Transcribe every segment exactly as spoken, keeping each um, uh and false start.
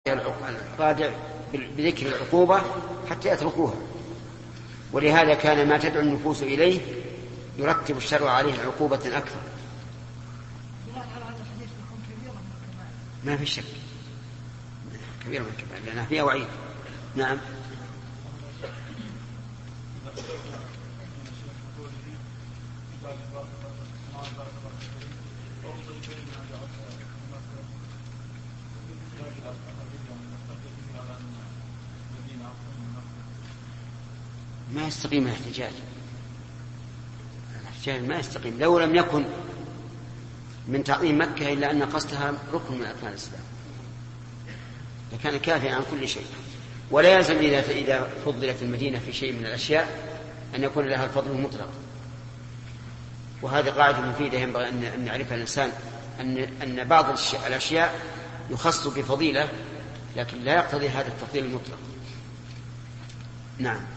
الرادع بذكر العقوبة حتى يتركوها، ولهذا كان ما تدعو النفوس إليه يرتب الشرع عليه عقوبة أكثر. ما في شك كبيرة من كبيرة لأنها فيها وعيد. نعم. ما يستقيم الاحتجاج، الاحتجاج ما يستقيم لو لم يكن من تعظيم مكة إلا أن قصدها ركن من أركان الإسلام لكان كافيا عن كل شيء. ولا يلزم إذا إذا فضلت المدينة في شيء من الأشياء أن يكون لها الفضل المطلق. وهذه قاعدة مفيدة ينبغي أن يعرفها الإنسان، أن أن بعض الأشياء يخص بفضيلة لكن لا يقتضي هذا التفضيل المطلق. نعم.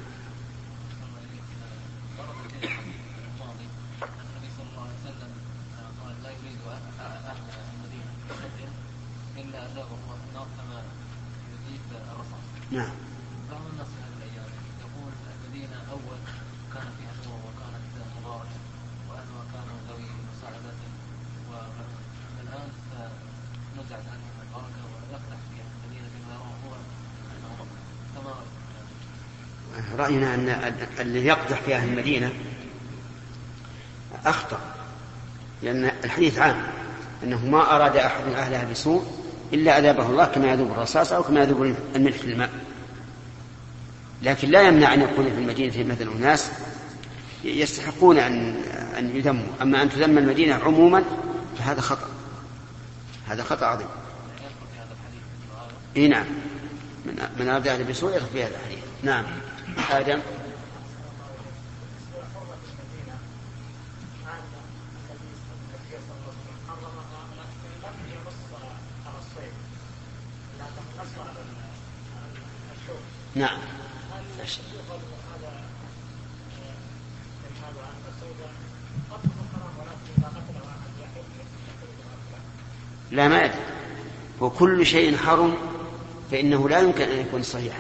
نعم. بعض الناس في هذه الأيام يقول المدينة أول كان فيها نور وكانت مباركة وأهلها كانوا ذوي مساعدة، والآن نزعت عنهم البركة ويقدح فيها المدينة بما هو كما رأينا أن الذي يقدح فيها المدينة أخطأ، لأن الحديث عام أنه ما أراد أحد أهلها بسوء إلا أذابه الله كما يذوب الرصاص أو كما يذوب الملح في الماء. لكن لا يمنع أن يكون في المدينة مثل أناس يستحقون أن أن يذموا. أما أن تذم المدينة عموما فهذا خطأ، هذا خطأ عظيم. إيه نعم، من من أراد أهل بسوء يدخل في هذا الحديث. نعم. آدم. نعم. لا ما يدري، وكل شيء حرم فإنه لا يمكن أن يكون صحيحا.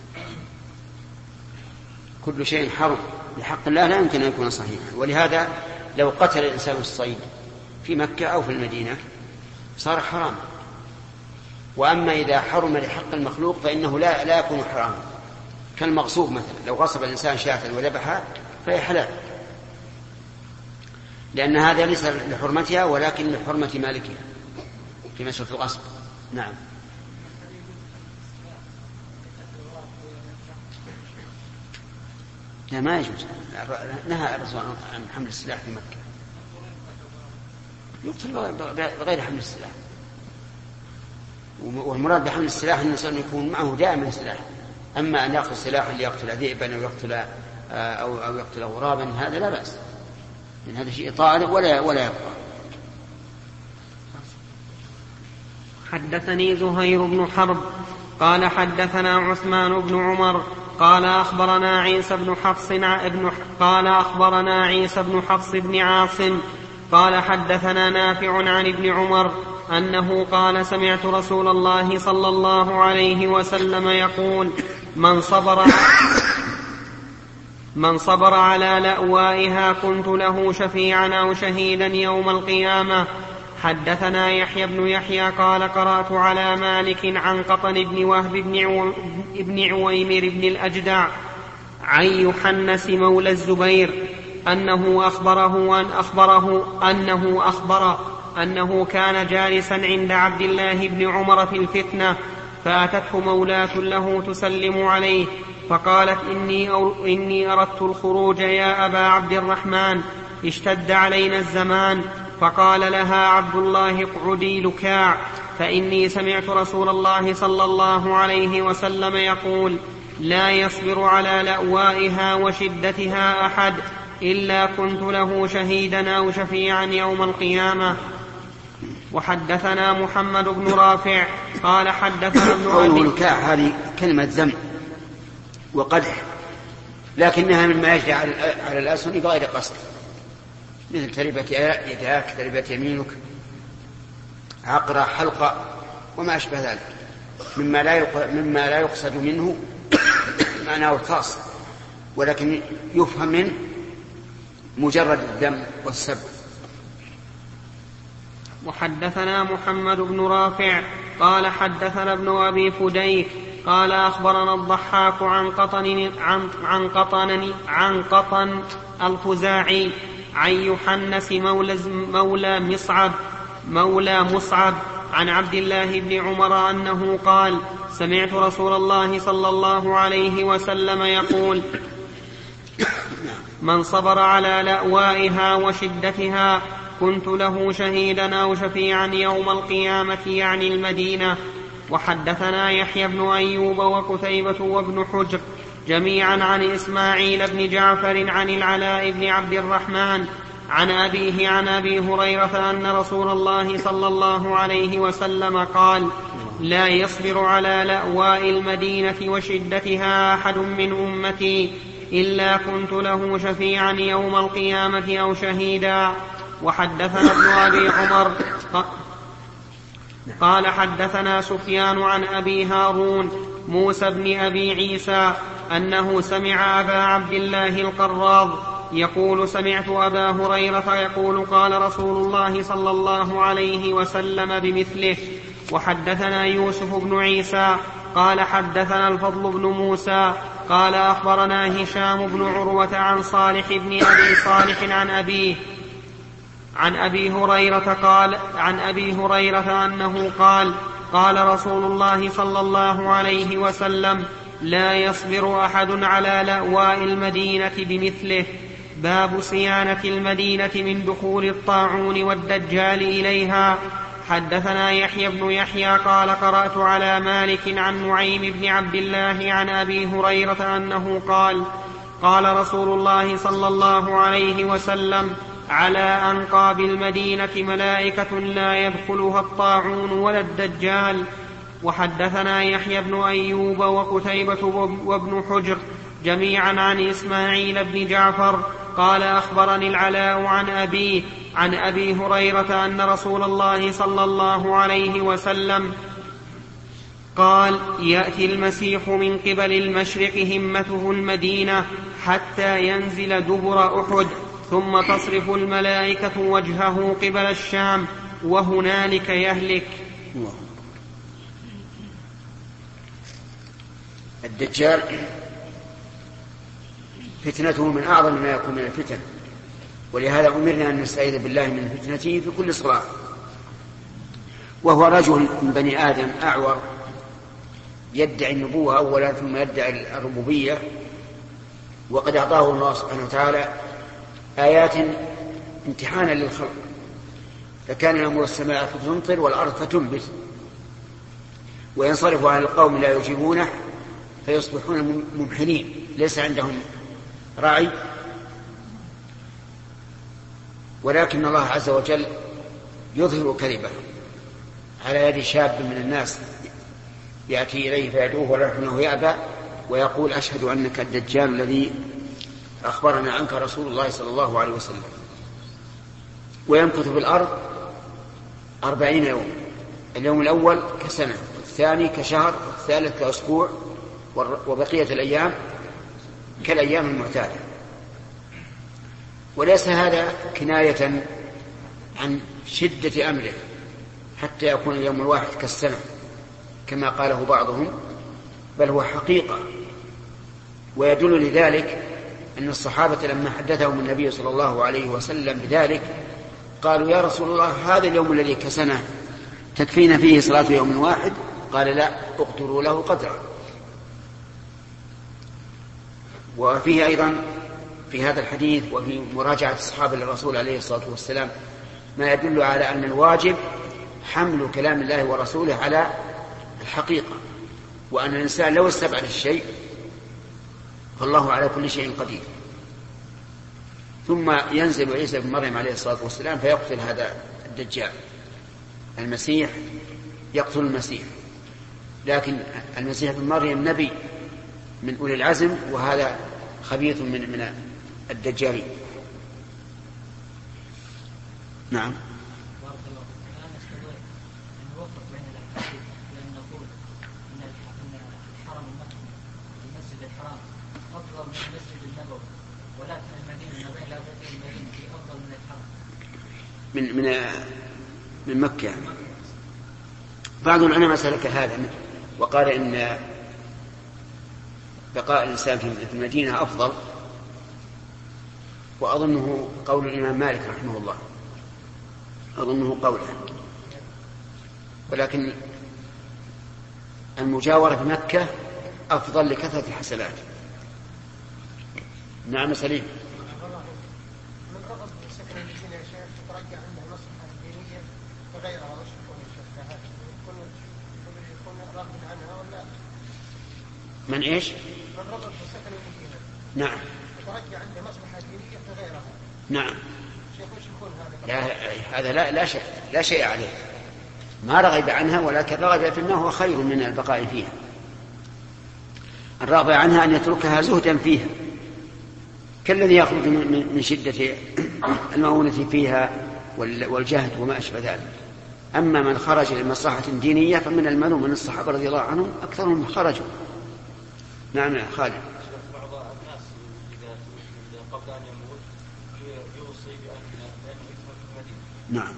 كل شيء حرم لحق الله لا يمكن أن يكون صحيحا. ولهذا لو قتل الإنسان الصيد في مكة أو في المدينة صار حرام. وأما إذا حرم لحق المخلوق فإنه لا, لا يكون حراما، كالمغصوب مثلا لو غصب الإنسان شاة وذبحها فهي حلال، لأن هذا ليس لحرمتها ولكن لحرمة مالكها في مسألة الغصب. نعم. لا ما يجوز، نهى الرسول عن حمل السلاح في مكة، يقتل بغير حمل السلاح. والمراد بحمل السلاح أن الإنسان يكون معه دائما سلاح. أما أن يأخذ سلاحا ليقتل ذئبا أو يقتل أو أو يقتل غرابا هذا لا بأس، لأن هذا شيء طارئ ولا ولا يبقى. حدثني زهير بن حرب قال حدثنا عثمان بن عمر قال أخبرنا عيسى بن حفص ابن قال أخبرنا عيسى بن حفص بن عاصم قال حدثنا نافع عن ابن عمر أنه قال سمعت رسول الله صلى الله عليه وسلم يقول من صبر من صبر على لأوائها كنت له شفيعا أو شهيدا يوم القيامة. حدثنا يحيى بن يحيى قال قرأت على مالك عن قطن بن وهب بن عويمر بن الأجدع عن يحنس مولى الزبير أنه أخبره أن أخبره أنه أخبر أنه كان جالسا عند عبد الله بن عمر في الفتنة فأتته مولاة له تسلم عليه فقالت إني, أو إني أردت الخروج يا أبا عبد الرحمن اشتد علينا الزمان. فقال لها عبد الله اقعدي لكاع فإني سمعت رسول الله صلى الله عليه وسلم يقول لا يصبر على لأوائها وشدتها أحد إلا كنت له شهيدا أو شفيعا يوم القيامة. وحدثنا محمد بن رافع قال حدثنا ابن أبي لكاع هذه كلمة ذم وقدح، لكنها مما يجري على الأسهم بغير قصد، مثل تربة يداك تربة يمينك عقرة حلقة وما أشبه ذلك. مما لا مما لا يقصد منه معناه الخاص، ولكن يفهم من مجرد الذم والسب. وحدثنا محمد بن رافع قال حدثنا ابن أبي فديك قال أخبرنا الضحاك عن قطن عن عن قطن عن قطن الخزاعي عن يحنس مولى مولى مصعب مولى مصعب عن عبد الله بن عمر أنه قال: سمعت رسول الله صلى الله عليه وسلم يقول: من صبر على لأوائها وشدتها كنت له شهيدا أو شفيعا يوم القيامة، يعني المدينة. وحدثنا يحيى بن أيوب وقتيبة وابن حجر جميعا عن إسماعيل بن جعفر عن العلاء بن عبد الرحمن عن أبيه عن أبي هريرة أن رسول الله صلى الله عليه وسلم قال: لا يصبر على لأواء المدينة وشدتها أحد من أمتي إلا كنت له شفيعا يوم القيامة أو شهيدا. وحدثنا ابن أبي عمر قال حدثنا سفيان عن أبي هارون موسى بن أبي عيسى أنه سمع أبا عبد الله القراض يقول: سمعت أبا هريرة يقول: قال رسول الله صلى الله عليه وسلم بمثله. وحدثنا يوسف بن عيسى قال حدثنا الفضل بن موسى قال أخبرنا هشام بن عروة عن صالح بن أبي صالح عن أبيه عن أبي هريرة قال عن أبي هريرة أنه قال: قال رسول الله صلى الله عليه وسلم: لا يصبر أحد على لأواء المدينة بمثله. باب صيانة المدينة من دخول الطاعون والدجال إليها. حدثنا يحيى بن يحيى قال قرأت على مالك عن نعيم بن عبد الله عن أبي هريرة أنه قال: قال رسول الله صلى الله عليه وسلم: على أنقاب المدينة ملائكة لا يدخلها الطاعون ولا الدجال. وحدثنا يحيى بن أيوب وقتيبة وابن حجر جميعا عن إسماعيل بن جعفر قال أخبرني العلاء عن أبيه عن أبي هريرة أن رسول الله صلى الله عليه وسلم قال: يأتي المسيح من قبل المشرق همته المدينة حتى ينزل دبر أحد، ثم تصرف الملائكة وجهه قبل الشام وهنالك يهلك. الدجال فتنته من أعظم ما يكون من الفتن، ولهذا أمرنا أن نستعيذ بالله من فتنته في كل صلاة. وهو رجل من بني آدم أعور يدعي النبوة أولا ثم يدعي الربوبية، وقد أعطاه الله سبحانه وتعالى آيات امتحانا للخلق، فكان يأمر السماء فتمطر والأرض فتنبت، وينصرف عن القوم لا يجيبونه فيصبحون ممحنين ليس عندهم راعي. ولكن الله عز وجل يظهر كذبه على يد شاب من الناس يأتي إليه فيدعوه ولكنه يأبى ويقول: أشهد أنك الدجال الذي أخبرنا عنك رسول الله صلى الله عليه وسلم. ويمكث في الأرض أربعين يوم، اليوم الأول كسنة، والثاني كشهر، والثالث كأسبوع، وبقية الأيام كالأيام المعتادة. وليس هذا كناية عن شدة أمره حتى يكون اليوم الواحد كالسنة كما قاله بعضهم، بل هو حقيقة. ويدل لذلك أن الصحابة لما حدثهم النبي صلى الله عليه وسلم بذلك قالوا: يا رسول الله، هذا اليوم الذي كسنة تكفينا فيه صلاة يوم واحد؟ قال: لا، اقدروا له قدرا. وفيه أيضا في هذا الحديث وفي مراجعة الصحابة للرسول عليه الصلاة والسلام ما يدل على أن الواجب حمل كلام الله ورسوله على الحقيقة، وأن الإنسان لو استبعد الشيء فالله على كل شيء قدير. ثم ينزل عيسى بن مريم عليه الصلاة والسلام فيقتل هذا الدجال. المسيح يقتل المسيح، لكن المسيح بن مريم نبي من أولي العزم، وهذا خبيث من من الدجالين. نعم. بارك الله فيك. الآن نستطيع أن نوفق بين الأحاديث، لأن نقول من من من مكة. بعض العلماء سلك هذا وقال إن بقاء الإنسان في المدينة أفضل، وأظنه قول الإمام مالك رحمه الله، أظنه قوله، ولكن المجاورة في مكة أفضل لكثرة الحسنات. نعم سليم. من رغب سكن المدينة يا شيخ تترجع عنده مصلحة دينية وغيرها، وش يكون الشيخ؟ يكون راغب عنها ولا؟ من إيش؟ من رغب سكن المدينة. نعم. تترجع عنده مصلحة دينية وغيرها. نعم. شيخ وش يكون هذا؟ لا هذا لا لا شيء لا شيء عليه، ما رغب عنها، ولكن رغب في أنه هو خير من البقاء فيها. الرغب عنها أن يتركها زهدا فيها، كالذي يخرج من شدة المؤونة فيها والجهد وما أشبه ذلك. أما من خرج لمصلحة دينية فمن المعلوم من الصحابة رضي الله عنهم أكثرهم خرجوا. نعم يا خالد. بعض الناس إذا قبل أن يموت يوصي بأنه يدفن في المدينة. نعم.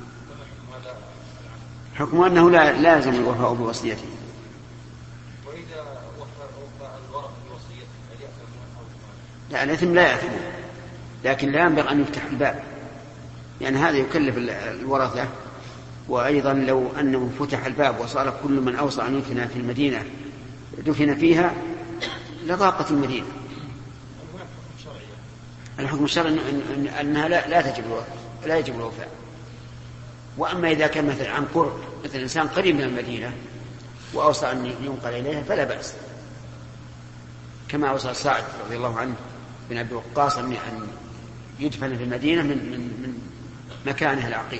حكم أنه لا لازم الوفاء بوصيته. وإذا وفى الورثة بوصيته هل يأثم أو لا، الإثم لا يأثم، لكن لا ينبغي أن يفتح الباب، يعني هذا يكلف الورثة. وأيضا لو أنه فتح الباب وصار كل من أوصى أن يدفن في المدينة دفن فيها لضاقت المدينة. الحكم الشرعي أنها لا, لا تجب لا يجب الوفاء. وأما إذا كان مثل عن قرب، مثل إنسان قريب من المدينة وأوصى أن ينقل إليها فلا بأس، كما أوصى سعد رضي الله عنه بن أبي وقاص أن يدفن في المدينة من, من, من مكانه العقيق.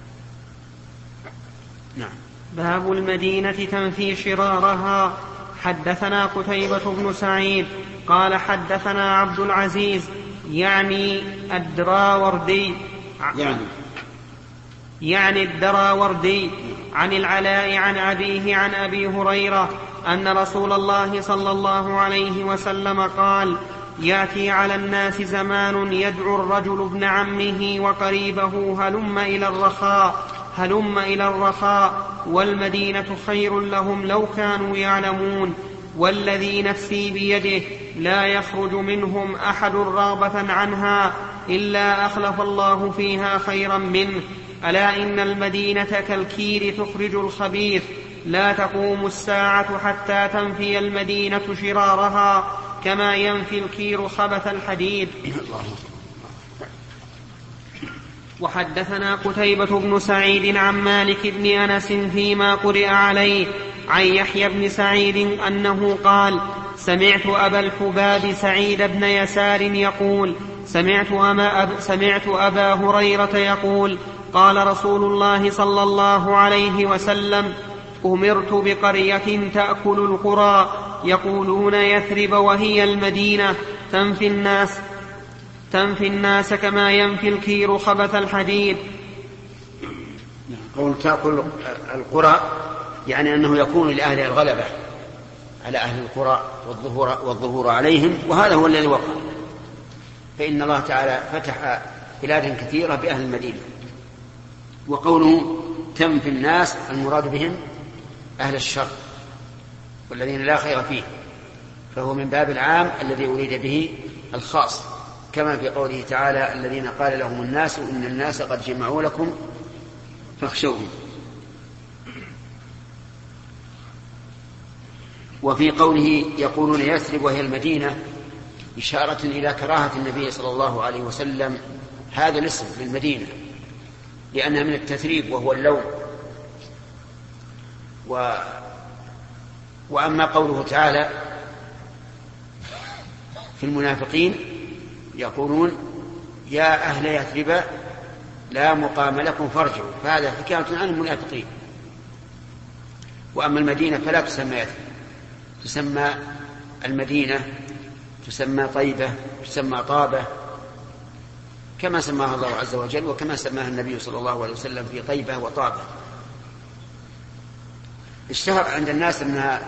نعم. باب المدينة تنفي شرارها. حدثنا قتيبة بن سعيد قال حدثنا عبد العزيز يعني الدراوردي يعني يعني الدراوردي عن العلاء عن أبيه عن أبي هريرة أن رسول الله صلى الله عليه وسلم قال: يأتي على الناس زمان يدعو الرجل ابن عمه وقريبه هلم إلى الرخاء هلم إلى الرخاء والمدينة خير لهم لو كانوا يعلمون، والذي نفسي بيده لا يخرج منهم أحد رغبة عنها إلا أخلف الله فيها خيرا منه. ألا إن المدينة كالكير تخرج الخبيث، لا تقوم الساعة حتى تنفي المدينة شرارها كما ينفي الكير خبث الحديد. وحدثنا قتيبة بن سعيد عن مالك بن أنس فيما قرئ عليه عن يحيى بن سعيد أنه قال: سمعت أبا الحباب سعيد بن يسار يقول: سمعت, أب سمعت أبا هريرة يقول: قال رسول الله صلى الله عليه وسلم: أمرت بقرية تأكل القرى يقولون يثرب وهي المدينة تنفي الناس تنفي الناس كما ينفي الكير خبث الحديد. قول تأكل القرى يعني أنه يكون لأهل الغلبة على أهل القرى والظهور, والظهور عليهم، وهذا هو الذي وقع. فإن الله تعالى فتح بلاد كثيرة بأهل المدينة. وقوله تنفي الناس المراد بهم أهل الشر والذين لا خير فيه، فهو من باب العام الذي أريد به الخاص، كما في قوله تعالى: الذين قال لهم الناس إن الناس قد جمعوا لكم فاخشوهم. وفي قوله يقولون يثرب وهي المدينة إشارة إلى كراهة النبي صلى الله عليه وسلم هذا الاسم للمدينة، لأنها من التثريب وهو اللون. و... وأما قوله تعالى في المنافقين يقولون: يا أهل يثرب لا مقام لكم فارجعوا، فهذا حكاية عن المنافقين. وأما المدينة فلا تسمى يثرب، تسمى المدينة، تسمى طيبة، تسمى طابة، كما سماها الله عز وجل وكما سماها النبي صلى الله عليه وسلم في طيبة وطابة. اشتهر عند الناس أنها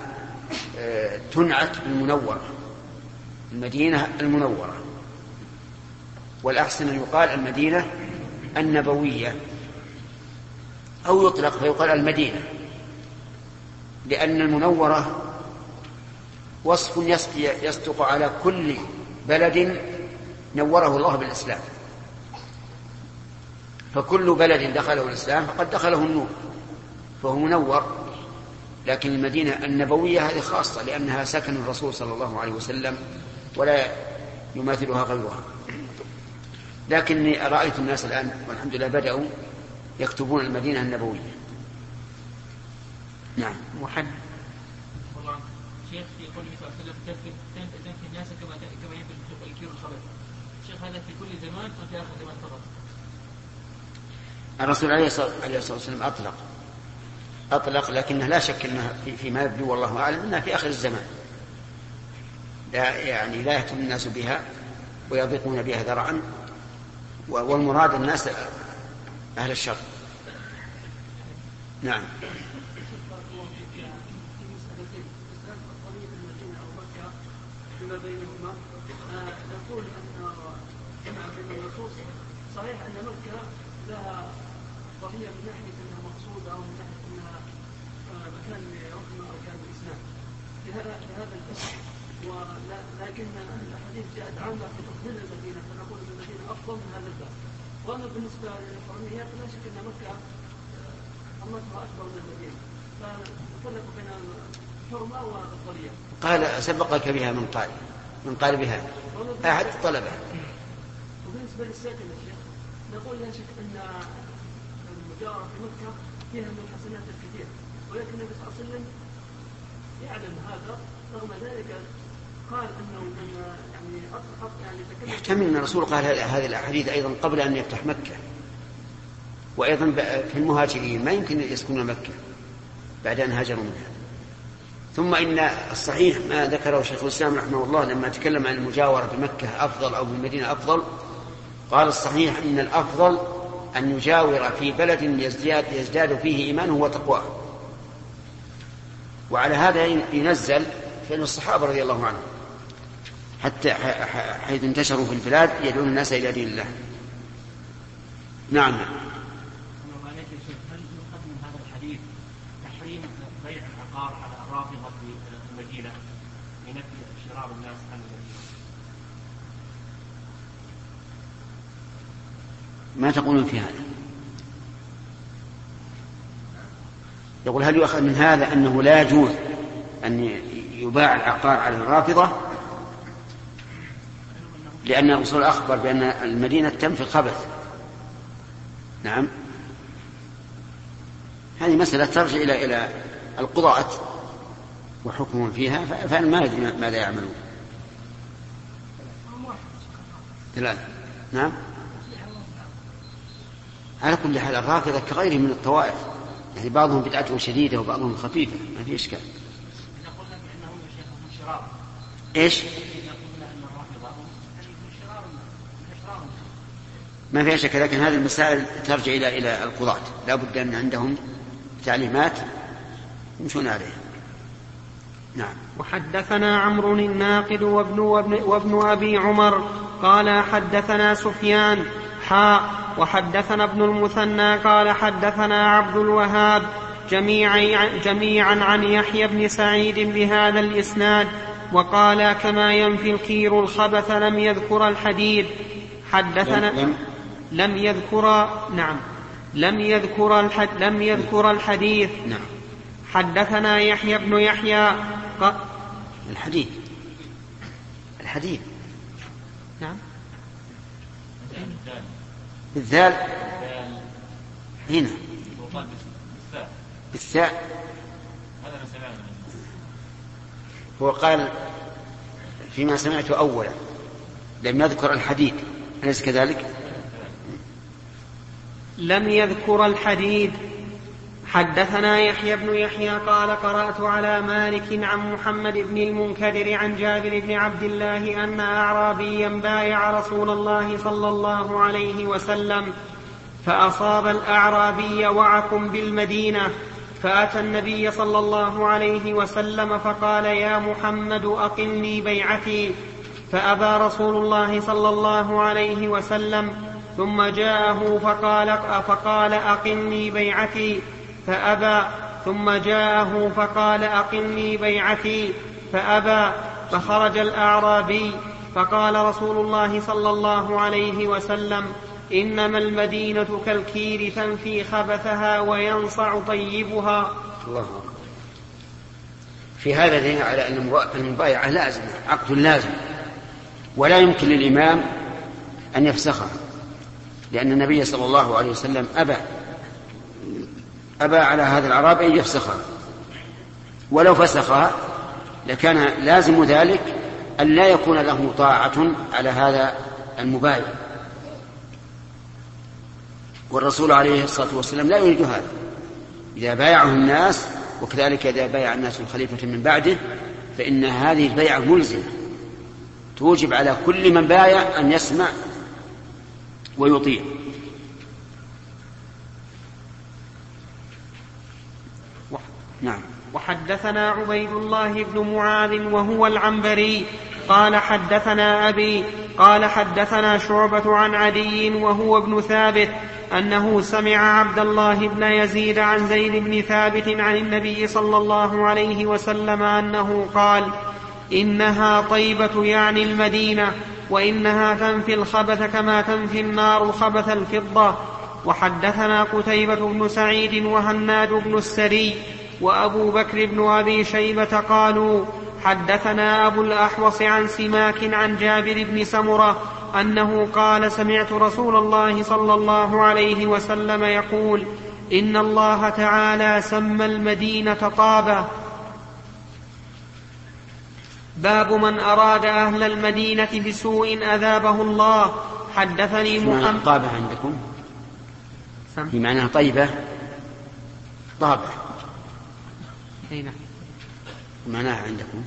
تنعت بالمنورة، المدينة المنورة. والأحسن أن يقال المدينة النبوية، أو يطلق فيقال المدينة، لأن المنورة وصف يصدق على كل بلد نوره الله بالإسلام، فكل بلد دخله الإسلام فقد دخله النور فهو منور. لكن المدينة النبوية هذه خاصة لأنها سكن الرسول صلى الله عليه وسلم ولا يماثلها غيرها. لكني رأيت الناس الآن والحمد لله بدأوا يكتبون المدينة النبوية. نعم. محمد والله شيخ في قوله صلى الله عليه وسلم تنفي الناس كما كما ينفي الكير الخبث. شيخ هذا في كل زمان وفي آخر زمان فقط؟ الرسول عليه الصلاة والسلام أطلق أطلق لكنه لا شك أنها فيما يبدو والله أعلم أنها في آخر الزمان، لا يعني لا يهتم الناس بها ويضيقون بها ذرعا، والمراد الناس أهل الشر. نعم. بينهما نقول أن جمع بين النصوص صحيح أن مكة لها ضحية من ناحية أنها مقصودة أو من ناحية أنها مكان لحكم أركان الإسلام في هذا الفصل، ولكن الحديث جاءت عامة في تفضيل المدينة فنقول أن المدينة أفضل من هذا الباب. وأما بالنسبة للحرميات لا شك أن مكة حرمتها أكبر من المدينة، فنفرق بين الحرمة والضرية. قال سبقك بها من قال من قال بها أحد طلبه. وبالنسبة للساكن يا شيخ نقول لا شك أن المجاورة في مكة فيها من الحسنات الكثير، ولكن النبي صلى الله عليه وسلم يعلم هذا، رغم ذلك قال أنه من يعني أطلق يعني تكلم. يحتمل أن الرسول قال هذه الأحاديث أيضا قبل أن يفتح مكة، وأيضا في المهاجرين ما يمكن يسكنون مكة بعد أن هاجروا منها. ثم إن الصحيح ما ذكره شيخ الإسلام رحمه الله لما تكلم عن المجاورة بمكة أفضل أو بالمدينة أفضل، قال الصحيح إن الأفضل أن يجاور في بلد يزداد, يزداد فيه إيمانه وتقواه. وعلى هذا ينزل فإن الصحابة رضي الله عنهم حتى حيث انتشروا في البلاد يدعون الناس إلى دين الله. نعم. هل يؤخذ من هذا الحديث تحريم بيع العقار على الرافضة في المدينة لنفي شرار الناس عن المدينة؟ ما تقولون في هذا؟ يقول هل يؤخذ من هذا أنه لا يجوز أن يباع العقار على الرافضة لأن الرسول أخبر بأن المدينة تنفي الخبث؟ نعم. هذه مسألة ترجع إلى إلى القضاة وحكمهم فيها، فأنا ما أدري ماذا يعملون. ثلاثة. نعم. على كل حال الرافضة كغيرهم من الطوائف، يعني بعضهم بدعته شديدة وبعضهم خفيفة، ما في إشكال. إيش؟ ما في شك، لكن هذه المسائل ترجع إلى إلى القضاة، لا بد أن عندهم تعليمات يمشون عليها. نعم. وحدثنا عمرو الناقد وابن, وابن, وابن أبي عمر قال حدثنا سفيان حاء وحدثنا ابن المثنى قال حدثنا عبد الوهاب جميعا, جميعا عن يحيى بن سعيد بهذا الإسناد، وقال كما ينفي الكير الخبث لم يذكر الحديد. حدثنا لم, لم يذكر نعم لم يذكر الحد لم يذكر الحديث. نعم. حدثنا يحيى بن يحيى ق... الحديث الحديث نعم بالذال هنا بالثاء. هو قال فيما سمعت أولا لم يذكر الحديد، أليس كذلك؟ لم يذكر الحديد. حدثنا يحيى بن يحيى قال قرأت على مالك عن محمد بن المنكدر عن جابر بن عبد الله أن أعرابيا بايع رسول الله صلى الله عليه وسلم فأصاب الأعرابي وعكم بالمدينة، فأتى النبي صلى الله عليه وسلم فقال يا محمد أقلني بيعتي، فأبى رسول الله صلى الله عليه وسلم، ثم جاءه فقال, فقال أقمني بيعتي فأبى، ثم جاءه فقال أقمني بيعتي فأبى، فخرج الأعرابي فقال رسول الله صلى الله عليه وسلم: إنما المدينة كالكير تنفي خبثها وينصع طيبها. الله أكبر. في هذا دليل على أن المبايعة لازم، عقد لازم، ولا يمكن للإمام أن يفسخها، لأن النبي صلى الله عليه وسلم أبى أبى على هذا الأعرابي أن يفسخها، ولو فسخها لكان لازم ذلك أن لا يكون له طاعة على هذا المبايع، والرسول عليه الصلاة والسلام لا يريد هذا. إذا بايعه الناس، وكذلك إذا بايع الناس الخليفة من بعده، فإن هذه البيعة ملزمة توجب على كل من بايع أن يسمع ويطيع. نعم. وحدثنا عبيد الله بن معاذ وهو العنبري قال حدثنا أبي قال حدثنا شعبة عن عدي وهو ابن ثابت أنه سمع عبد الله بن يزيد عن زيد بن ثابت عن النبي صلى الله عليه وسلم أنه قال: إنها طيبة يعني المدينة، وإنها تنفي الخبث كما تنفي النار الخبث الفضة. وحدثنا قتيبة بن سعيد وهناد بن السري وأبو بكر بن أبي شيبة قالوا حدثنا أبو الأحوص عن سماك عن جابر بن سمرة أنه قال: سمعت رسول الله صلى الله عليه وسلم يقول: إن الله تعالى سمى المدينة طابة. باب من أراد أهل المدينة بسوء أذابه الله. حدثني محمد. طابة عندكم في معناها طيبة، طابة أين معناها عندكم؟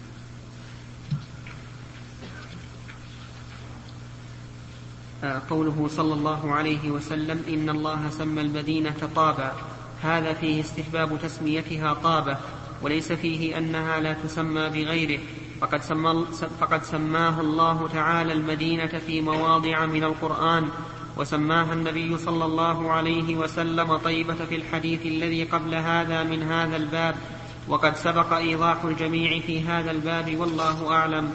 قوله صلى الله عليه وسلم: إن الله سمى المدينة طابة، هذا فيه استحباب تسميتها طابة، وليس فيه أنها لا تسمى بغيره، فقد, سمى فقد سماها الله تعالى المدينة في مواضع من القرآن، وسماها النبي صلى الله عليه وسلم طيبة في الحديث الذي قبل هذا من هذا الباب، وقد سبق إيضاح الجميع في هذا الباب، والله أعلم.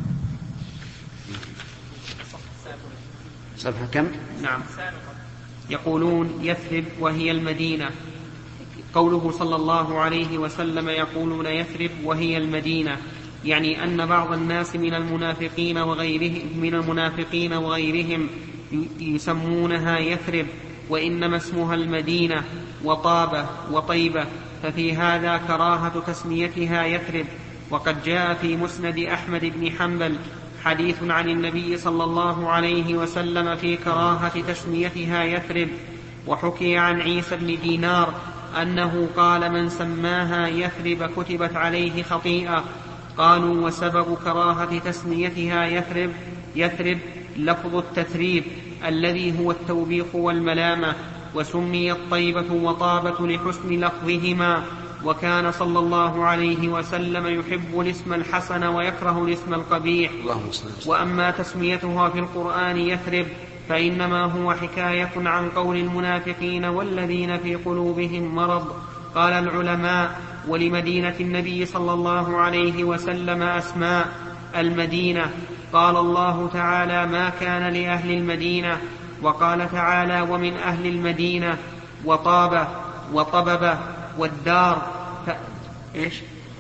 صفحة كم؟ نعم. يقولون يثرب وهي المدينة. قوله صلى الله عليه وسلم يقولون يثرب وهي المدينة، يعني أن بعض الناس من المنافقين وغيرهم من المنافقين وغيرهم يسمونها يثرب، وإنما اسمها المدينة وطابة وطيبة، ففي هذا كراهة تسميتها يثرب. وقد جاء في مسند أحمد بن حنبل حديث عن النبي صلى الله عليه وسلم في كراهة تسميتها يثرب. وحكي عن عيسى بن دينار أنه قال: من سماها يثرب كتبت عليه خطيئة. قالوا: وسبب كراهة تسميتها يثرب يثرب لفظ التثريب الذي هو التوبيخ والملامة، وسميت طيبة وطابة لحسن لفظهما. وكان صلى الله عليه وسلم يحب الاسم الحسن ويكره الاسم القبيح. وأما تسميتها في القرآن يثرب فإنما هو حكاية عن قول المنافقين والذين في قلوبهم مرض. قال العلماء: ولمدينة النبي صلى الله عليه وسلم أسماء: المدينة قال الله تعالى: ما كان لأهل المدينة، وقال تعالى: ومن أهل المدينة، وطابة وطببة والدار. ف... إيش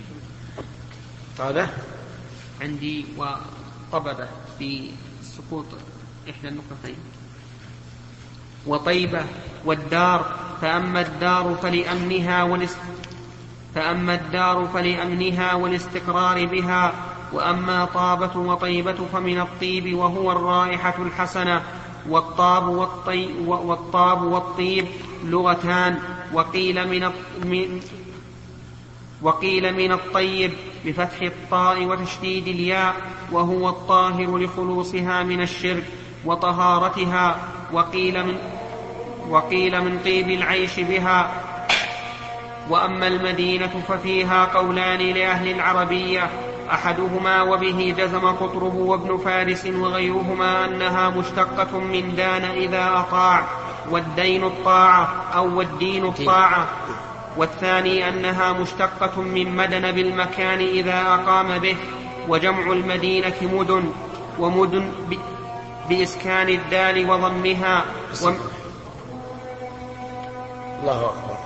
طابة عندي وطببة في سقوط إحدى النقطتين، وطيبة والدار. فأما الدار فلأمنها والاست... فأما الدار فلأمنها والاستقرار بها، وأما طابة وطيبة فمن الطيب وهو الرائحة الحسنة. والطاب والطي... والطاب والطيب لغتان، وقيل من من وقيل من الطيب بفتح الطاء وتشديد الياء، وهو الطاهر لخلوصها من الشرك وطهارتها. وقيل من وقيل من طيب العيش بها. وأما المدينة ففيها قولان لأهل العربية: أحدهما وبه جزم قطرب وابن فارس وغيرهما أنها مشتقة من دان إذا أطاع والدين الطاعة أو والدين الطاعة، والثاني أنها مشتقة من مدن بالمكان إذا أقام به، وجمع المدينة مدن، ومدن بإسكان الدال وضمها و... الله أكبر.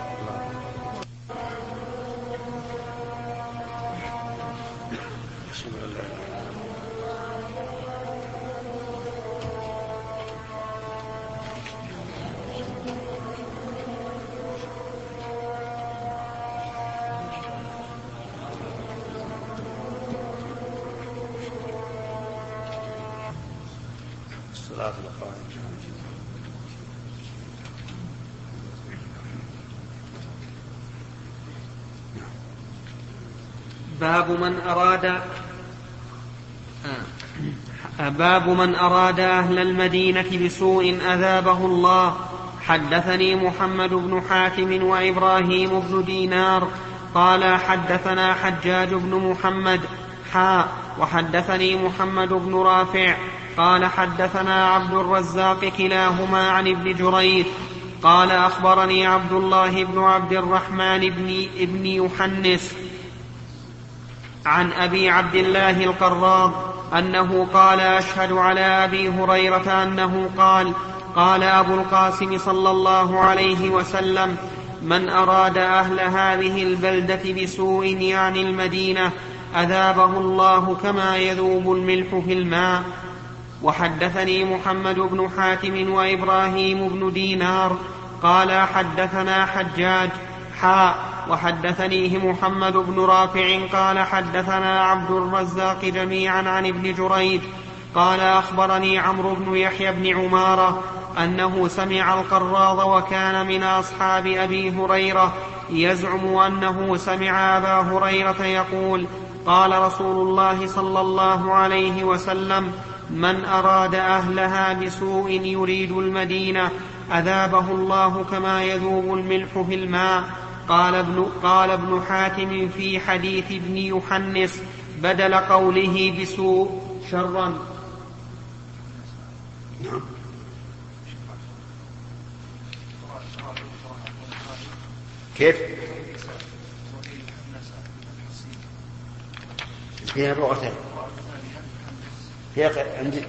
باب من أراد باب من أراد أهل المدينة بسوء أذابه الله. حدثني محمد بن حاتم وإبراهيم بن دينار قال حدثنا حجاج بن محمد حاء وحدثني محمد بن رافع قال حدثنا عبد الرزاق كلاهما عن ابن جريج قال أخبرني عبد الله بن عبد الرحمن بن ابن يحنس عن أبي عبد الله القراض أنه قال أشهد على أبي هريرة أنه قال قال أبو القاسم صلى الله عليه وسلم من أراد أهل هذه البلدة بسوء يعني المدينة أذابه الله كما يذوب الملح في الماء. وحدثني محمد بن حاتم وإبراهيم بن دينار قال حدثنا حجاج حاء وحدثنيه محمد بن رافع قال حدثنا عبد الرزاق جميعا عن ابن جريج قال أخبرني عمرو بن يحيى بن عمارة أنه سمع القراض وكان من أصحاب أبي هريرة يزعم أنه سمع أبا هريرة يقول قال رسول الله صلى الله عليه وسلم من أراد أهلها بسوء يريد المدينة أذابه الله كما يذوب الملح في الماء. قال ابن, قال ابن حاتم في حديث ابن يحنس بدل قوله بسوء شرا. كيف فيها لغتين فيها عندي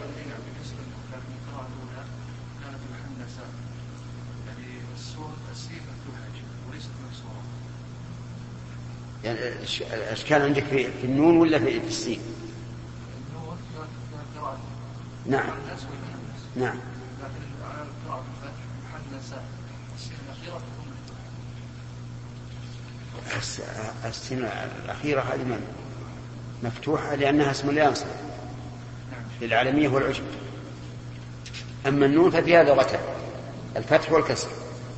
يعني الأشكال عندك في النون ولا في السين؟ نعم نعم السين الأخيرة هذه مفتوحة لأنها اسم اليانصر للعالمية والعجم. أما النون ففيها لغتان الفتح والكسر.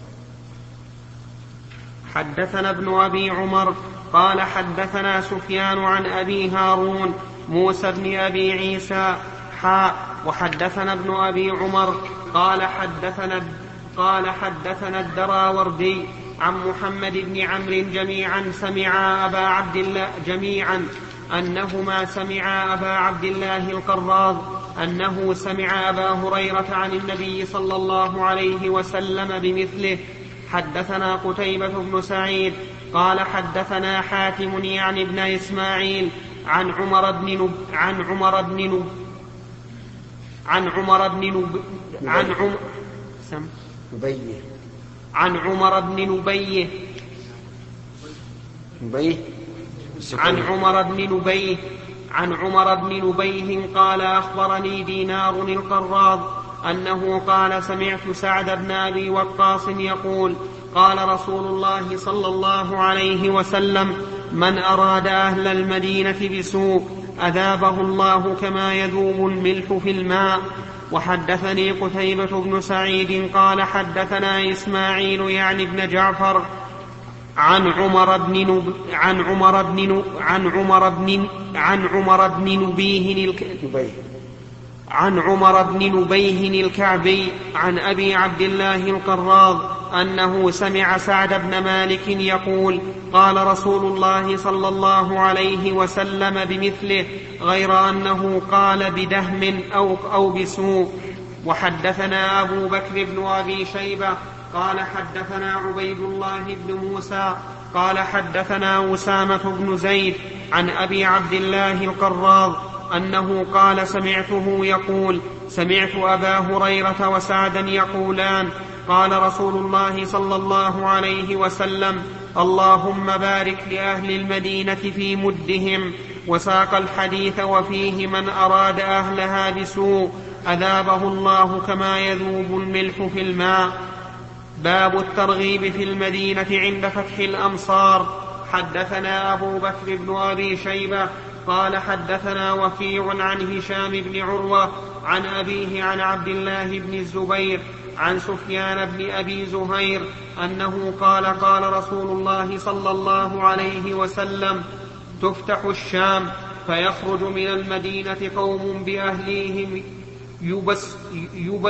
حدثنا ابن أبي عمر قال حدثنا سفيان عن أبي هارون موسى بن أبي عيسى حاء وحدثنا ابن أبي عمر قال حدثنا قال حدثنا الدراوردي عن محمد بن عمرو جميعا سمعا أبا عبد الله جميعا أنهما سمعا أبا عبد الله القراض أنه سمع أبا هريرة عن النبي صلى الله عليه وسلم بمثله. حدثنا قتيبة بن سعيد قال حدثنا حاتم يعني ابن إسماعيل عن عمر بن نب عن عمر بن نب عن عمر بن نب عن عمر سم نبيه عن عمر بن نبيه نبيه عن عمر بن نبيه عن عمر بن نبيه قال أخبرني دينار القراض أنه قال سمعت سعد بن أبي وقاص يقول قال رسول الله صلى الله عليه وسلم من أراد أهل المدينة بسوء أذابه الله كما يذوب الملح في الماء. وحدثني قتيبة بن سعيد قال حدثنا إسماعيل يعني ابن جعفر عن عمر بن نب... عن عمر بن نب... عن عمر بن عن عمر بن نبيه الك... عن عمر بن نبيه الكعبي عن أبي عبد الله القراض أنه سمع سعد بن مالك يقول قال رسول الله صلى الله عليه وسلم بمثله غير أنه قال بدهم أو, أو بسوء. وحدثنا أبو بكر بن أبي شيبة قال حدثنا عبيد الله بن موسى قال حدثنا أسامة بن زيد عن أبي عبد الله القراض أنه قال سمعته يقول سمعت أبا هريرة وسعدا يقولان قال رسول الله صلى الله عليه وسلم اللهم بارك لأهل المدينة في مدهم. وساق الحديث وفيه من أراد أهلها بسوء أذابه الله كما يذوب الملح في الماء. باب الترغيب في المدينة عند فتح الأمصار. حدثنا أبو بكر بن أبي شيبة قال حدثنا وكيع عن هشام بن عروة عن أبيه عن عبد الله بن الزبير عن سفيان بن أبي زهير أنه قال قال رسول الله صلى الله عليه وسلم تفتح الشام فيخرج من المدينة قوم بأهليهم يبس يب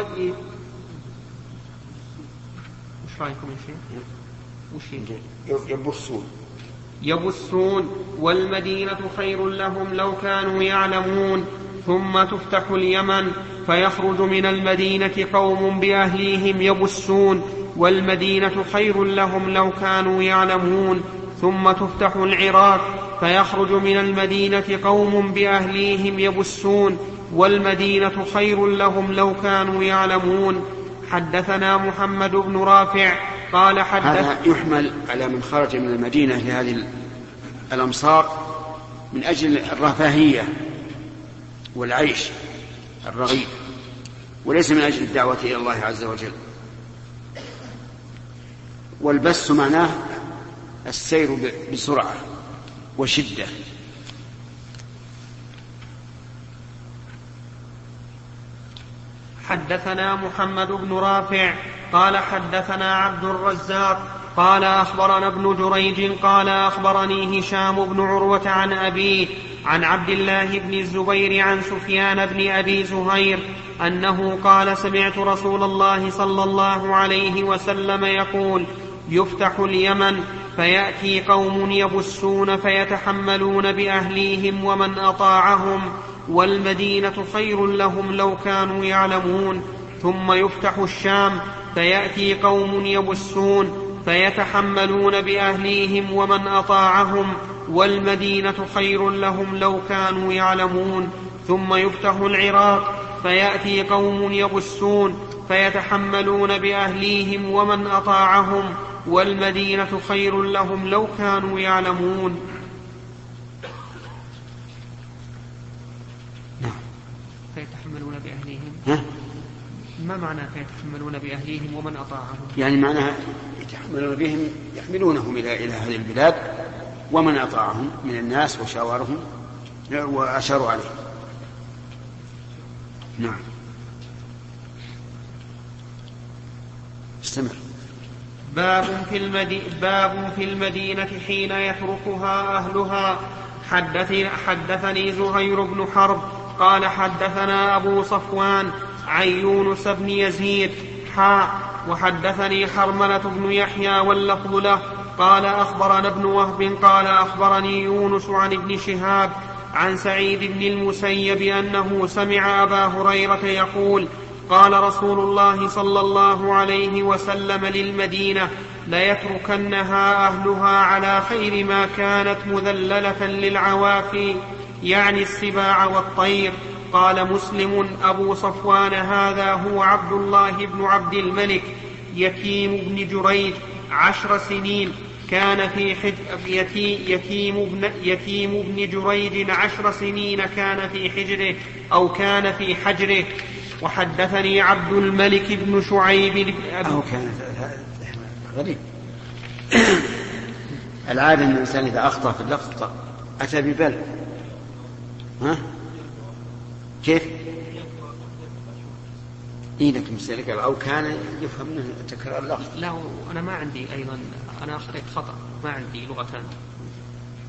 وش رأيكم يا شيخ؟ يبصون يبصون والمدينة خير لهم لو كانوا يعلمون. ثم تفتح اليمن فيخرج من المدينة قوم بأهليهم يبصون والمدينة خير لهم لو كانوا يعلمون. ثم تفتح العراق فيخرج من المدينة قوم بأهليهم يبصون والمدينة خير لهم لو كانوا يعلمون. حدثنا محمد بن رافع قال حدث هذا يحمل على من خرج من المدينة لهذه الأمصار من أجل الرفاهية والعيش الرغيد وليس من أجل الدعوة إلى الله عز وجل. والبس معناه السير بسرعة وشدة. حدثنا محمد بن رافع قال حدثنا عبد الرزاق قال أخبرنا ابن جريج قال أخبرني هشام بن عروة عن أبيه عن عبد الله بن الزبير عن سفيان بن أبي زهير أنه قال سمعت رسول الله صلى الله عليه وسلم يقول يفتح اليمن فيأتي قوم يبسون فيتحملون بأهليهم ومن أطاعهم والمدينة خير لهم لو كانوا يعلمون. ثم يفتح الشام فيأتي قوم يبسون فيتحملون بأهليهم ومن أطاعهم والمدينة خير لهم لو كانوا يعلمون. ثم يفتح العراق فيأتي قوم يبسون فيتحملون بأهليهم ومن أطاعهم والمدينة خير لهم لو كانوا يعلمون. فيتحملون بأهليهم ها؟ ما معنى فيتحملون بأهليهم ومن أطاعهم؟ يعني معناها يتحملون بهم يحملونهم إلى إلى هذه البلاد ومن أطاعهم من الناس وشاورهم وأشاروا عليه. نعم استمر. باب في, المدي... باب في المدينة حين يتركها أهلها. حدثني, حدثني زهير بن حرب قال حدثنا أبو صفوان عن يونس بن يزيد حاء وحدثني حرملة بن يحيى واللفظ له قال أخبرنا ابن وهب قال أخبرني يونس عن ابن شهاب عن سعيد بن المسيب أنه سمع أبا هريرة يقول قال رسول الله صلى الله عليه وسلم للمدينة ليتركنها أهلها على خير ما كانت مذللة للعوافي يعني السباع والطير. قال مسلم أبو صفوان هذا هو عبد الله بن عبد الملك يتيم بن جريج عشر سنين كان في حجر يتيم ابن يتيم ابن جريج عشر سنين كان في حجره أو كان في حجره. وحدثني عبد الملك بن شعيب أو كان غريب. العادة أن الإنسان إذا أخطأ في اللفظ أتى ببل. ها كيف؟ إيه لكن مسألك أو كان يفهم منه تكرار اللفظ. لا أنا ما عندي أيضا أنا أخطأت خطأ ما عندي لغة.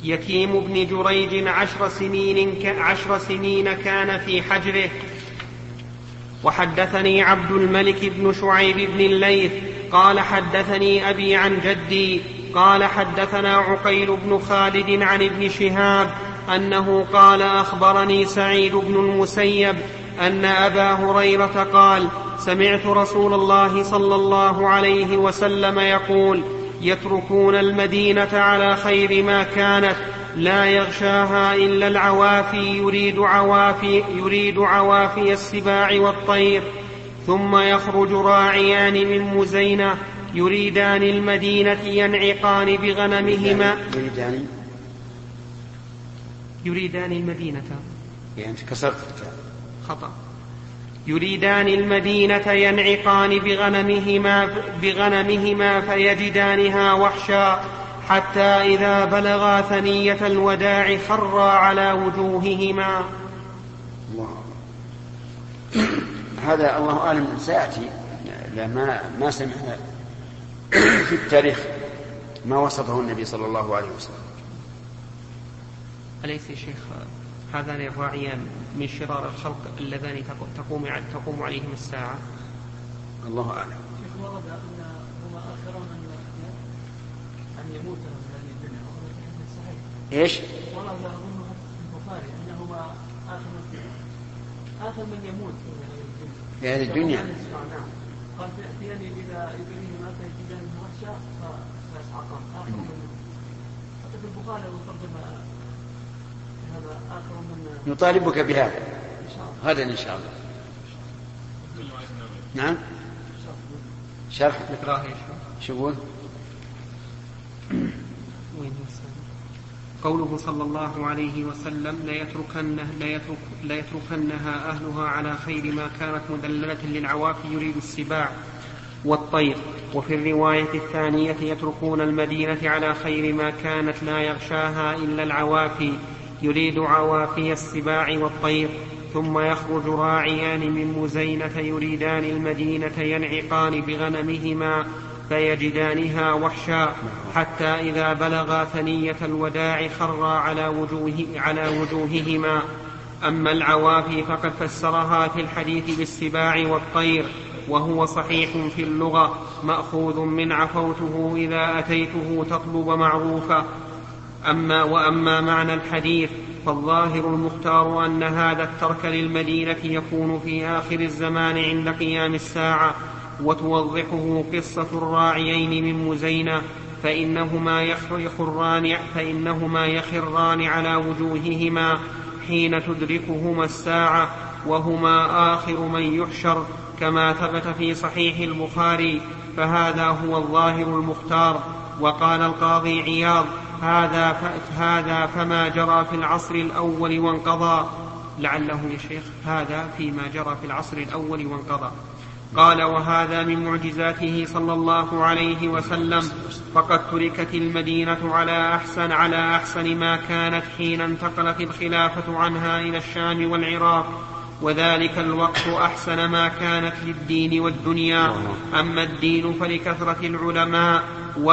يتيم ابن جريج عشر سنين عشر سنين كان في حجره وحدثني عبد الملك بن شعيب بن الليث قال حدثني أبي عن جدي قال حدثنا عقيل بن خالد عن ابن شهاب أنه قال أخبرني سعيد بن المسيب أن أبا هريرة قال سمعت رسول الله صلى الله عليه وسلم يقول يتركون المدينة على خير ما كانت لا يغشاها إلا العوافي يريد عوافي, يريد عوافي السباع والطير ثم يخرج راعيان من مزينة يريدان المدينة ينعقان بغنمهما يريدان يريدان المدينة يعني كسرت خطأ يريدان المدينة ينعقان بغنمهما, بغنمهما فيجدانها وحشا حتى إذا بلغا ثنية الوداع خرا على وجوههما. الله. هذا الله أعلم سيأتي لما ما سمعنا في التاريخ ما وصفه النبي صلى الله عليه وسلم. أليس يا شيخ هذان الراعيان من شرار الخلق اللذان تقوم تقوم عليهم الساعة؟ الله أعلم. شيخ ورد أنهما آخرون أن يموت من هذه الدنيا وهو في حديث صحيح. إيش؟ ورد أظنه في البخاري أنهما آخر آخر من يموت في هذه الدنيا. نعم. قال فيأتيني إذا يبنيه ما فيجدان وحشا فيسعقان آخر من حتى في البخاري وقدم هذا آخر من نطالبك بهذا غدا إن شاء الله. نعم شرح شو يقول؟ قوله صلى الله عليه وسلم ليتركنها, ليترك ليتركنها أهلها على خير ما كانت مدللة للعوافي يريد السباع والطير. وفي الرواية الثانية يتركون المدينة على خير ما كانت لا يغشاها إلا العوافي يريد عوافي السباع والطير. ثم يخرج راعيان من مزينة يريدان المدينة ينعقان بغنمهما فيجدانها وحشا حتى إذا بلغا ثنية الوداع خرا على, وجوه على وجوههما. أما العوافي فقد فسرها في الحديث بالسباع والطير وهو صحيح في اللغة مأخوذ من عفوته إذا أتيته تطلب معروفا. أما وأما معنى الحديث فالظاهر المختار أن هذا الترك للمدينة يكون في آخر الزمان عند قيام الساعة. وتوضحه قصة الراعيين من مزينة فإنهما يخران, فإنهما يخران على وجوههما حين تدركهما الساعة وهما آخر من يحشر كما ثبت في صحيح البخاري فهذا هو الظاهر المختار. وقال القاضي عياض هذا, هذا فما جرى في العصر الأول وانقضى. لعله يا شيخ هذا فيما جرى في العصر الأول وانقضى. قال وهذا من معجزاته صلى الله عليه وسلم فقد تركت المدينة على أحسن, على أحسن ما كانت حين انتقلت الخلافة عنها إلى الشام والعراق وذلك الوقت أحسن ما كانت للدين والدنيا. أما الدين فلكثرة العلماء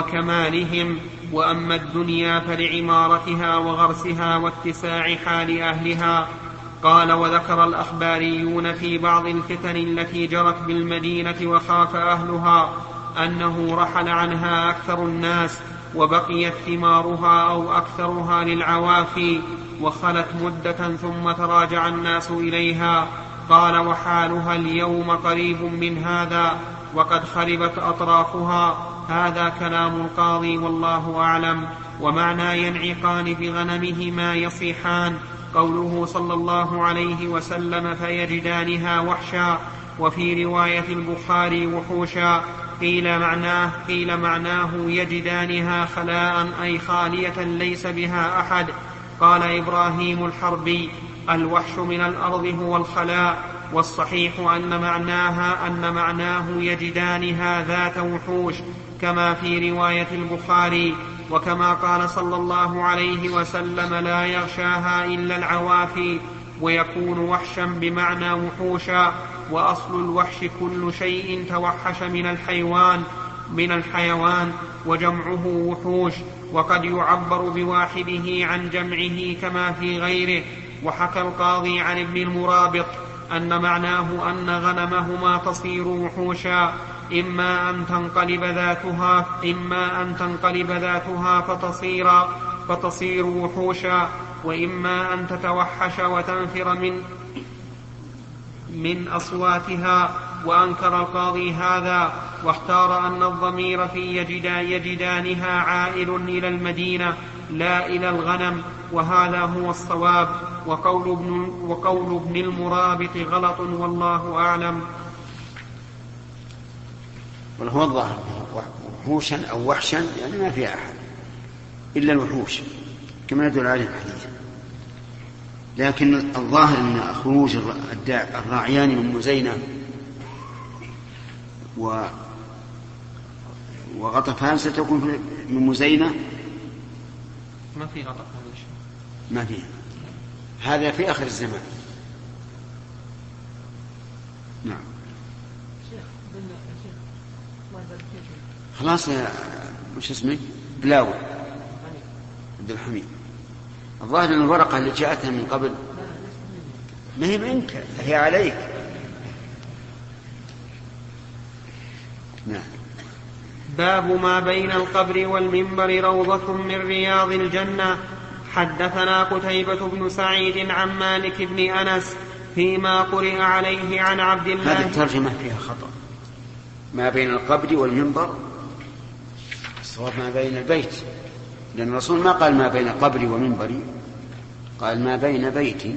وكمالهم وأما الدنيا فلعمارتها وغرسها واتساع حال أهلها. قال وذكر الأخباريون في بعض الفتن التي جرت بالمدينة وخاف أهلها أنه رحل عنها أكثر الناس وبقيت ثمارها أو أكثرها للعوافي وخلت مدة ثم تراجع الناس إليها. قال وحالها اليوم قريب من هذا وقد خربت أطرافها. هذا كلام القاضي والله أعلم. ومعنى ينعقان بغنمهما يصيحان قوله صلى الله عليه وسلم فيجدانها وحشا. وفي رواية البخاري وحوشا. قيل معناه, قيل معناه يجدانها خلاء أي خالية ليس بها أحد. قال إبراهيم الحربي الوحش من الأرض هو الخلاء. والصحيح أن معناها, أن معناه يجدانها ذات وحوش كما في رواية البخاري. وكما قال صلى الله عليه وسلم لا يغشاها إلا العوافي ويكون وحشا بمعنى وحوشا. وأصل الوحش كل شيء توحش من الحيوان من الحيوان وجمعه وحوش وقد يعبر بواحده عن جمعه كما في غيره. وحكى القاضي عن ابن المرابط أن معناه أن غنمهما تصير وحوشا، إما أن تنقلب ذاتها إما أن تنقلب ذاتها فتصير فتصير وحوشا، وإما أن تتوحش وتنفر من من أصواتها. وأنكر القاضي هذا، واختار أن الضمير في يجدا يجدانها عائل إلى المدينة لا إلى الغنم، وهذا هو الصواب، وقول ابن, وقول ابن المرابط غلط، والله أعلم. وهو الظاهر وحوشا أو وحشا يعني ما فيها أحد إلا الوحوش كما يدل عليه الحديث، لكن الظاهر أن خروج الراعيان من مزينة و وغطفان ستكون من مزينة ما في غطفان ما فيها، هذا في آخر الزمان. نعم خلاص يا وش اسمك بلاوي عبد الحميد. الظاهر أن الورقة اللي جاءتها من قبل ما هي منك، هي عليك. نعم. باب ما بين القبر والمنبر روضة من رياض الجنة. حدثنا قتيبة بن سعيد عن مالك بن أنس فيما قرئ عليه عن عبد الله. هذه الترجمة فيها خطأ، ما بين القبر والمنبر، الصواب ما بين البيت، لأن الرسول ما قال ما بين قبري ومنبري، قال ما بين بيتي.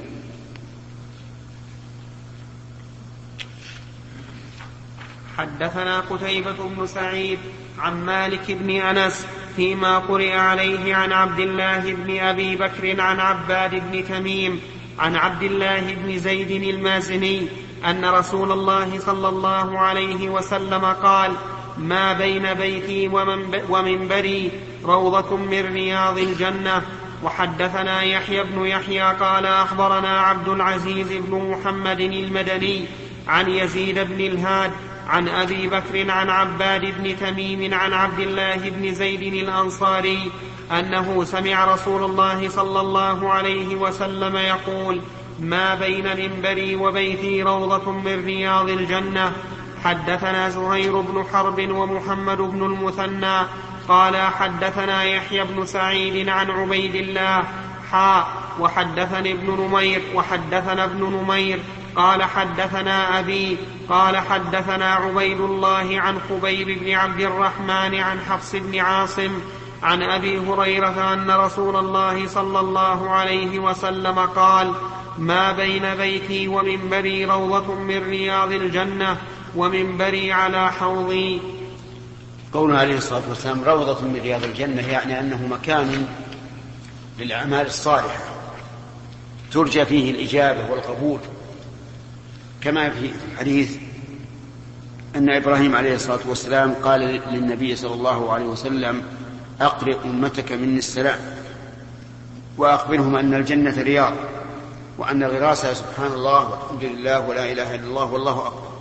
حدثنا قتيبة بن سعيد عن مالك بن أنس فيما قرئ عليه عن عبد الله بن أبي بكر عن عباد بن تميم عن عبد الله بن زيد المازني أن رسول الله صلى الله عليه وسلم قال: ما بين بيتي ومنبري روضة من رياض الجنة. وحدثنا يحيى بن يحيى قال أخبرنا عبد العزيز بن محمد المدني عن يزيد بن الهاد عن أبي بكر عن عباد بن تميم عن عبد الله بن زيد الأنصاري أنه سمع رسول الله صلى الله عليه وسلم يقول: ما بين منبري وبيتي روضة من رياض الجنة. حدثنا زهير بن حرب ومحمد بن المثنى قال حدثنا يحيى بن سعيد عن عبيد الله حاء وحدثني ابن نمير وحدثنا ابن نمير قال حدثنا أبي قال حدثنا عبيد الله عن خبيب بن عبد الرحمن عن حفص بن عاصم عن أبي هريرة أن رسول الله صلى الله عليه وسلم قال: ما بين بيتي ومنبري روضة من رياض الجنة ومنبري على حوضي. قوله عليه الصلاة والسلام روضة من رياض الجنة يعني أنه مكان للأعمال الصالحة ترجى فيه الإجابة والقبول، كما في الحديث أن إبراهيم عليه الصلاة والسلام قال للنبي صلى الله عليه وسلم: أقرئ أمتك مني السلام وأخبرهم أن الجنة رياض وأن الغراسة سبحان الله والحمد لله ولا إله إلا الله والله أكبر.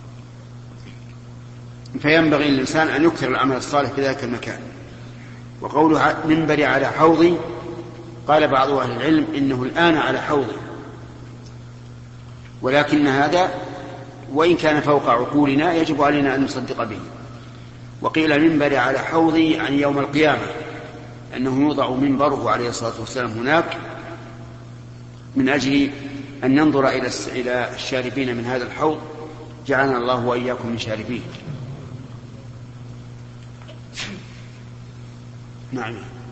فينبغي للإنسان أن يكثر العمل الصالح في ذلك المكان. وقوله منبري على حوضي، قال بعض أهل العلم إنه الآن على حوضي، ولكن هذا وإن كان فوق عقولنا يجب علينا أن نصدق به. وقيل منبري على حوضي عن يوم القيامة، أنه يوضع منبره عليه الصلاة والسلام هناك من أجل أن ننظر إلى الشاربين من هذا الحوض، جعلنا الله وإياكم من شاربين. نعم.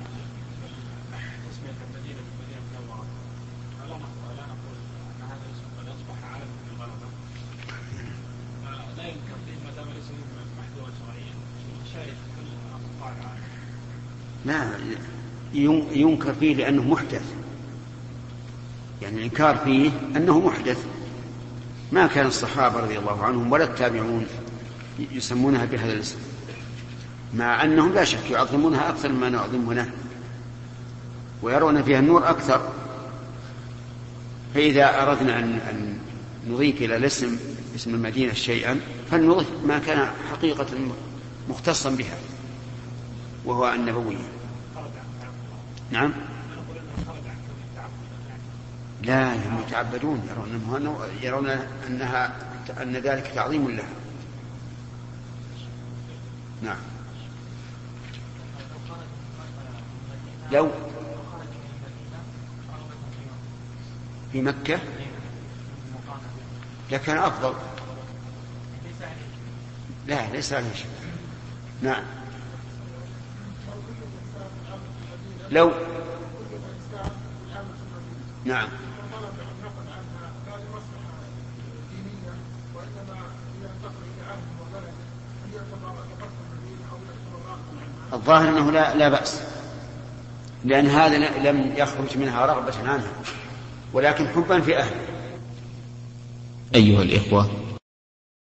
لا ينكر فيه لأنه محدث، يعني الإنكار فيه أنه محدث. ما كان الصحابة رضي الله عنهم ولا التابعون يسمونها بهذا الاسم، مع أنهم لا شك يعظمونها أكثر مما نعظمها ويرون فيها النور أكثر. فإذا أردنا أن نضيف إلى الاسم اسم المدينة شيئا فلنضيف ما كان حقيقة مختصا بها وهو النبوي. نعم. لا، هم يتعبدون، يرون يرون أنها أن ذلك تعظيم لها. نعم. لو في مكة لكان أفضل. لا، ليس عليه شيء. نعم. لو نعم الظاهر أنه لا, لا بأس، لأن هذا لم يخرج منها رغبة عنها ولكن حبا في أهله. أيها الإخوة،